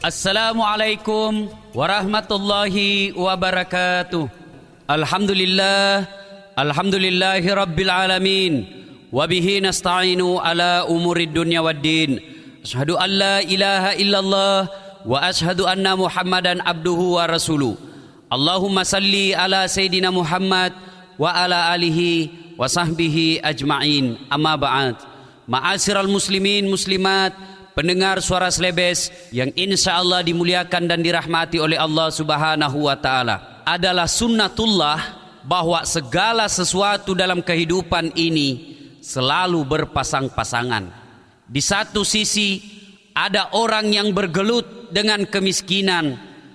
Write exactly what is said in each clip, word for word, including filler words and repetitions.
Assalamualaikum warahmatullahi wabarakatuh. Alhamdulillah, alhamdulillahi rabbil alamin. Wabihi nasta'inu ala umurid dunya waddin. Ashhadu an la ilaha illallah wa ashhadu anna Muhammadan abduhu wa rasuluh. Allahumma salli ala Sayyidina Muhammad wa ala alihi wa sahbihi ajma'in. Amma ba'd. Ma'asyiral muslimin muslimat, pendengar suara Slebes yang insya Allah dimuliakan dan dirahmati oleh Allah Subhanahu wa Ta'ala. Adalah sunnatullah bahwa segala sesuatu dalam kehidupan ini selalu berpasang-pasangan. Di satu sisi ada orang yang bergelut dengan kemiskinan,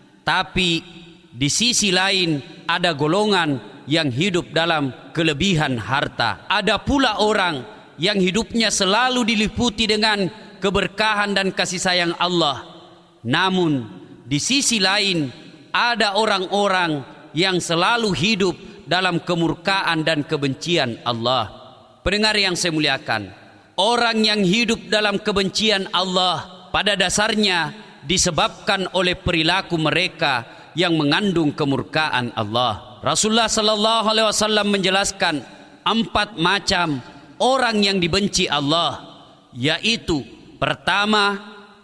tapi di sisi lain ada golongan yang hidup dalam kelebihan harta. Ada pula orang yang hidupnya selalu diliputi dengan keberkahan dan kasih sayang Allah. Namun di sisi lain ada orang-orang yang selalu hidup dalam kemurkaan dan kebencian Allah. Pendengar yang saya muliakan, orang yang hidup dalam kebencian Allah pada dasarnya disebabkan oleh perilaku mereka yang mengandung kemurkaan Allah. Rasulullah sallallahu alaihi wasallam menjelaskan empat macam orang yang dibenci Allah, yaitu pertama,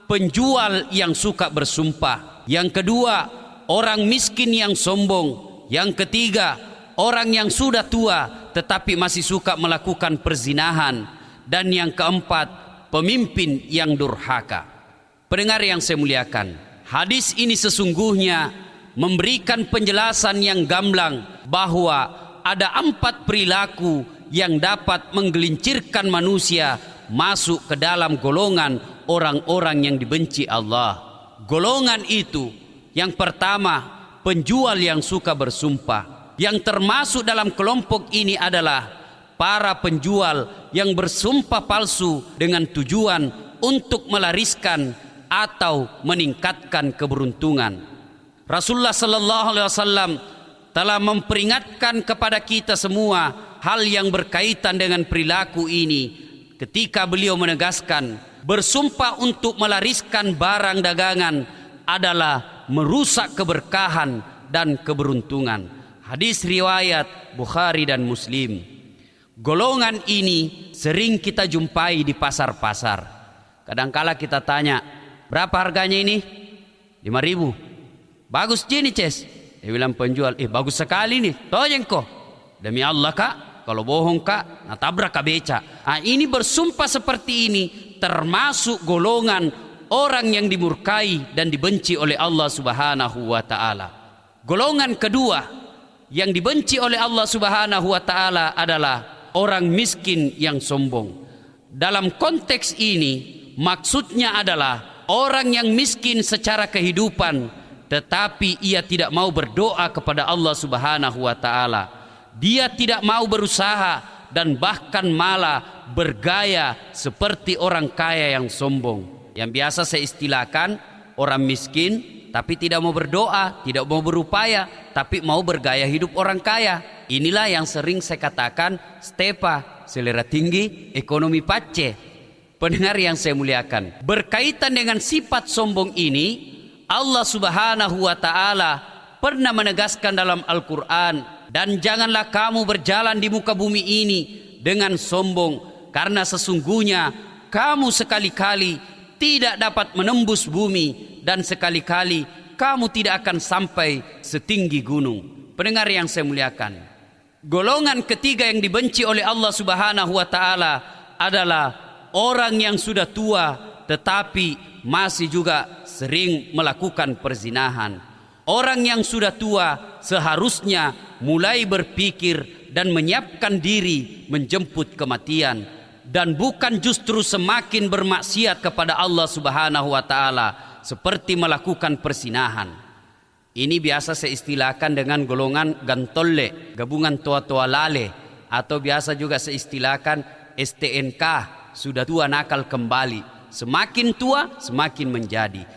penjual yang suka bersumpah. Yang kedua, orang miskin yang sombong. Yang ketiga, orang yang sudah tua tetapi masih suka melakukan perzinahan. Dan yang keempat, pemimpin yang durhaka. Pendengar yang saya muliakan, hadis ini sesungguhnya memberikan penjelasan yang gamblang bahwa ada empat perilaku yang dapat menggelincirkan manusia masuk ke dalam golongan orang-orang yang dibenci Allah. Golongan itu, yang pertama, penjual yang suka bersumpah. Yang termasuk dalam kelompok ini adalah para penjual yang bersumpah palsu dengan tujuan untuk melariskan atau meningkatkan keberuntungan. Rasulullah sallallahu alaihi wasallam telah memperingatkan kepada kita semua hal yang berkaitan dengan perilaku ini ketika beliau menegaskan, bersumpah untuk melariskan barang dagangan adalah merusak keberkahan dan keberuntungan. Hadis riwayat Bukhari dan Muslim. Golongan ini sering kita jumpai di pasar-pasar. Kadangkala kita tanya, berapa harganya ini? lima ribu. Bagus je nih, Ces. Dia bilang penjual, eh bagus sekali nih. Tojeng kok. Demi Allah kak, kalau bohong kak, nah tabrak kak beca. Nah, ini bersumpah seperti ini termasuk golongan orang yang dimurkai dan dibenci oleh Allah Subhanahu wa Ta'ala. Golongan kedua yang dibenci oleh Allah Subhanahu wa Ta'ala adalah orang miskin yang sombong. Dalam konteks ini maksudnya adalah orang yang miskin secara kehidupan, tetapi ia tidak mau berdoa kepada Allah Subhanahu wa Ta'ala. Dia tidak mau berusaha dan bahkan malah bergaya seperti orang kaya yang sombong. Yang biasa saya istilahkan orang miskin tapi tidak mau berdoa, tidak mau berupaya, tapi mau bergaya hidup orang kaya. Inilah yang sering saya katakan stepa, selera tinggi, ekonomi pace. Pendengar yang saya muliakan, berkaitan dengan sifat sombong ini, Allah Subhanahu wa Ta'ala pernah menegaskan dalam Al-Quran, dan janganlah kamu berjalan di muka bumi ini dengan sombong, karena sesungguhnya kamu sekali-kali tidak dapat menembus bumi, dan sekali-kali kamu tidak akan sampai setinggi gunung. Pendengar yang saya muliakan, golongan ketiga yang dibenci oleh Allah Subhanahu wa Ta'ala adalah orang yang sudah tua tetapi masih juga sering melakukan perzinahan. Orang yang sudah tua seharusnya mulai berpikir dan menyiapkan diri menjemput kematian, dan bukan justru semakin bermaksiat kepada Allah Subhanahu wa Ta'ala seperti melakukan persinahan. Ini biasa saya istilahkan dengan golongan gantolle, gabungan tua-tua lale, atau biasa juga saya istilahkan S T N K, sudah tua nakal kembali. Semakin tua semakin menjadi.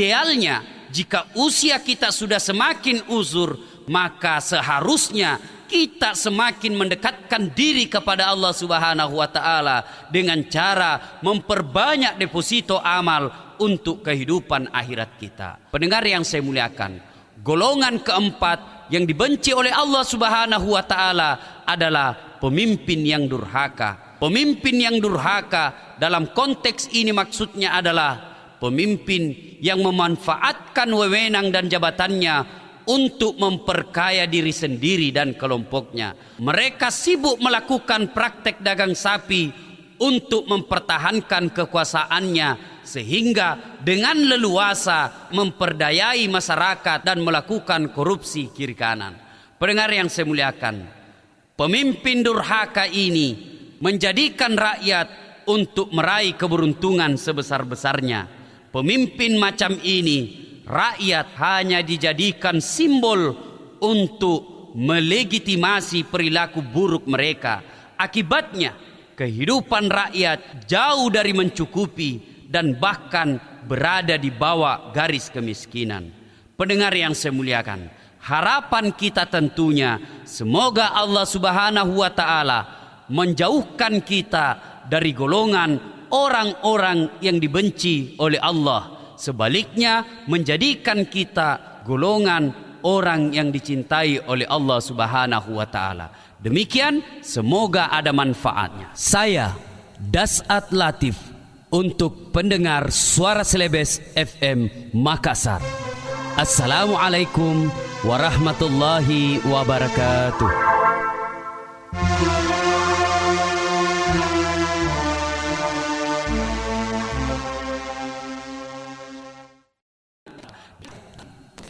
Idealnya jika usia kita sudah semakin uzur, maka seharusnya kita semakin mendekatkan diri kepada Allah Subhanahu wa taala dengan cara memperbanyak deposito amal untuk kehidupan akhirat kita. Pendengar yang saya muliakan, golongan keempat yang dibenci oleh Allah Subhanahu wa taala adalah pemimpin yang durhaka. Pemimpin yang durhaka dalam konteks ini maksudnya adalah pemimpin yang memanfaatkan wewenang dan jabatannya untuk memperkaya diri sendiri dan kelompoknya. Mereka sibuk melakukan praktek dagang sapi untuk mempertahankan kekuasaannya, sehingga dengan leluasa memperdayai masyarakat dan melakukan korupsi kiri kanan. Pendengar yang saya muliakan, pemimpin durhaka ini menjadikan rakyat untuk meraih keberuntungan sebesar-besarnya. Pemimpin macam ini, rakyat hanya dijadikan simbol untuk melegitimasi perilaku buruk mereka. Akibatnya, kehidupan rakyat jauh dari mencukupi dan bahkan berada di bawah garis kemiskinan. Pendengar yang saya muliakan, harapan kita tentunya semoga Allah Subhanahu wa taala menjauhkan kita dari golongan orang-orang yang dibenci oleh Allah. Sebaliknya, menjadikan kita golongan orang yang dicintai oleh Allah Subhanahu wa taala. Demikian, semoga ada manfaatnya. Saya Dasat Latif untuk pendengar Suara Celebes F M Makassar. Assalamualaikum warahmatullahi wabarakatuh.